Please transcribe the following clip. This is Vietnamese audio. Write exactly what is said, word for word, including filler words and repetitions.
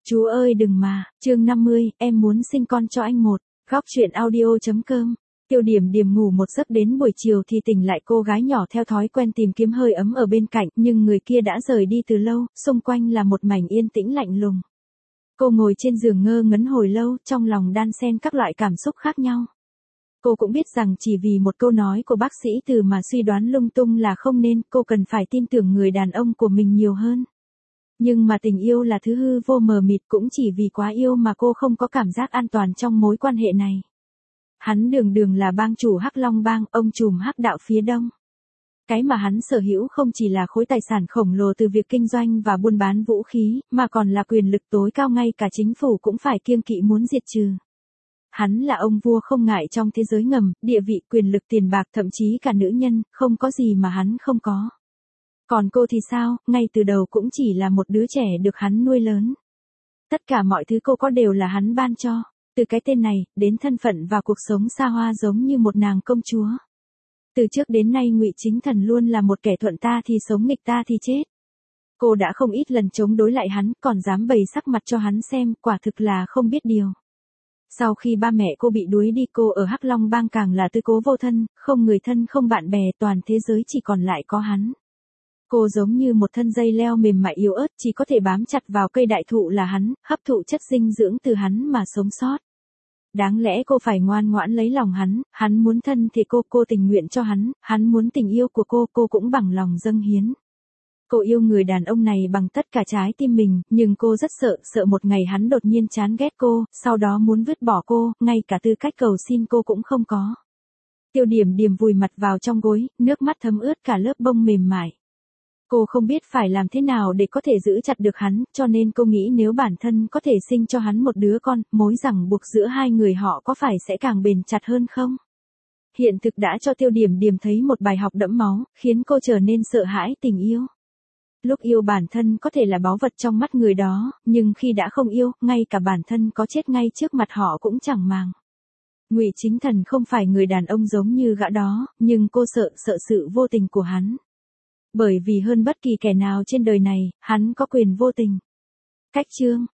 Chú ơi đừng mà, chương năm mươi, em muốn sinh con cho anh một. Góc truyện audio.com. Tiêu Điểm Điềm ngủ một giấc đến buổi chiều thì tỉnh lại, cô gái nhỏ theo thói quen tìm kiếm hơi ấm ở bên cạnh, nhưng người kia đã rời đi từ lâu, xung quanh là một mảnh yên tĩnh lạnh lùng. Cô ngồi trên giường ngơ ngấn hồi lâu, trong lòng đan xen các loại cảm xúc khác nhau. Cô cũng biết rằng chỉ vì một câu nói của bác sĩ Từ mà suy đoán lung tung là không nên, cô cần phải tin tưởng người đàn ông của mình nhiều hơn. Nhưng mà tình yêu là thứ hư vô mờ mịt, cũng chỉ vì quá yêu mà cô không có cảm giác an toàn trong mối quan hệ này. Hắn đường đường là bang chủ Hắc Long Bang, ông trùm Hắc đạo phía đông. Cái mà hắn sở hữu không chỉ là khối tài sản khổng lồ từ việc kinh doanh và buôn bán vũ khí, mà còn là quyền lực tối cao, ngay cả chính phủ cũng phải kiêng kỵ muốn diệt trừ. Hắn là ông vua không ngại trong thế giới ngầm, địa vị, quyền lực, tiền bạc, thậm chí cả nữ nhân, không có gì mà hắn không có. Còn cô thì sao, ngay từ đầu cũng chỉ là một đứa trẻ được hắn nuôi lớn. Tất cả mọi thứ cô có đều là hắn ban cho, từ cái tên này, đến thân phận và cuộc sống xa hoa giống như một nàng công chúa. Từ trước đến nay Ngụy Chính Thần luôn là một kẻ thuận ta thì sống nghịch ta thì chết. Cô đã không ít lần chống đối lại hắn, còn dám bày sắc mặt cho hắn xem, quả thực là không biết điều. Sau khi ba mẹ cô bị đuối đi, cô ở Hắc Long Bang càng là tứ cố vô thân, không người thân không bạn bè, toàn thế giới chỉ còn lại có hắn. Cô giống như một thân dây leo mềm mại yếu ớt, chỉ có thể bám chặt vào cây đại thụ là hắn, hấp thụ chất dinh dưỡng từ hắn mà sống sót. Đáng lẽ cô phải ngoan ngoãn lấy lòng hắn, hắn muốn thân thì cô, cô tình nguyện cho hắn, hắn muốn tình yêu của cô, cô cũng bằng lòng dâng hiến. Cô yêu người đàn ông này bằng tất cả trái tim mình, nhưng cô rất sợ, sợ một ngày hắn đột nhiên chán ghét cô, sau đó muốn vứt bỏ cô, ngay cả tư cách cầu xin cô cũng không có. Tiêu Điểm Điềm vùi mặt vào trong gối, nước mắt thấm ướt cả lớp bông mềm mại. Cô không biết phải làm thế nào để có thể giữ chặt được hắn, cho nên cô nghĩ nếu bản thân có thể sinh cho hắn một đứa con, mối ràng buộc giữa hai người họ có phải sẽ càng bền chặt hơn không? Hiện thực đã cho Tiêu Điểm Điềm thấy một bài học đẫm máu, khiến cô trở nên sợ hãi tình yêu. Lúc yêu bản thân có thể là báu vật trong mắt người đó, nhưng khi đã không yêu, ngay cả bản thân có chết ngay trước mặt họ cũng chẳng màng. Ngụy Chính Thần không phải người đàn ông giống như gã đó, nhưng cô sợ, sợ sự vô tình của hắn. Bởi vì hơn bất kỳ kẻ nào trên đời này, hắn có quyền vô tình. Cách chương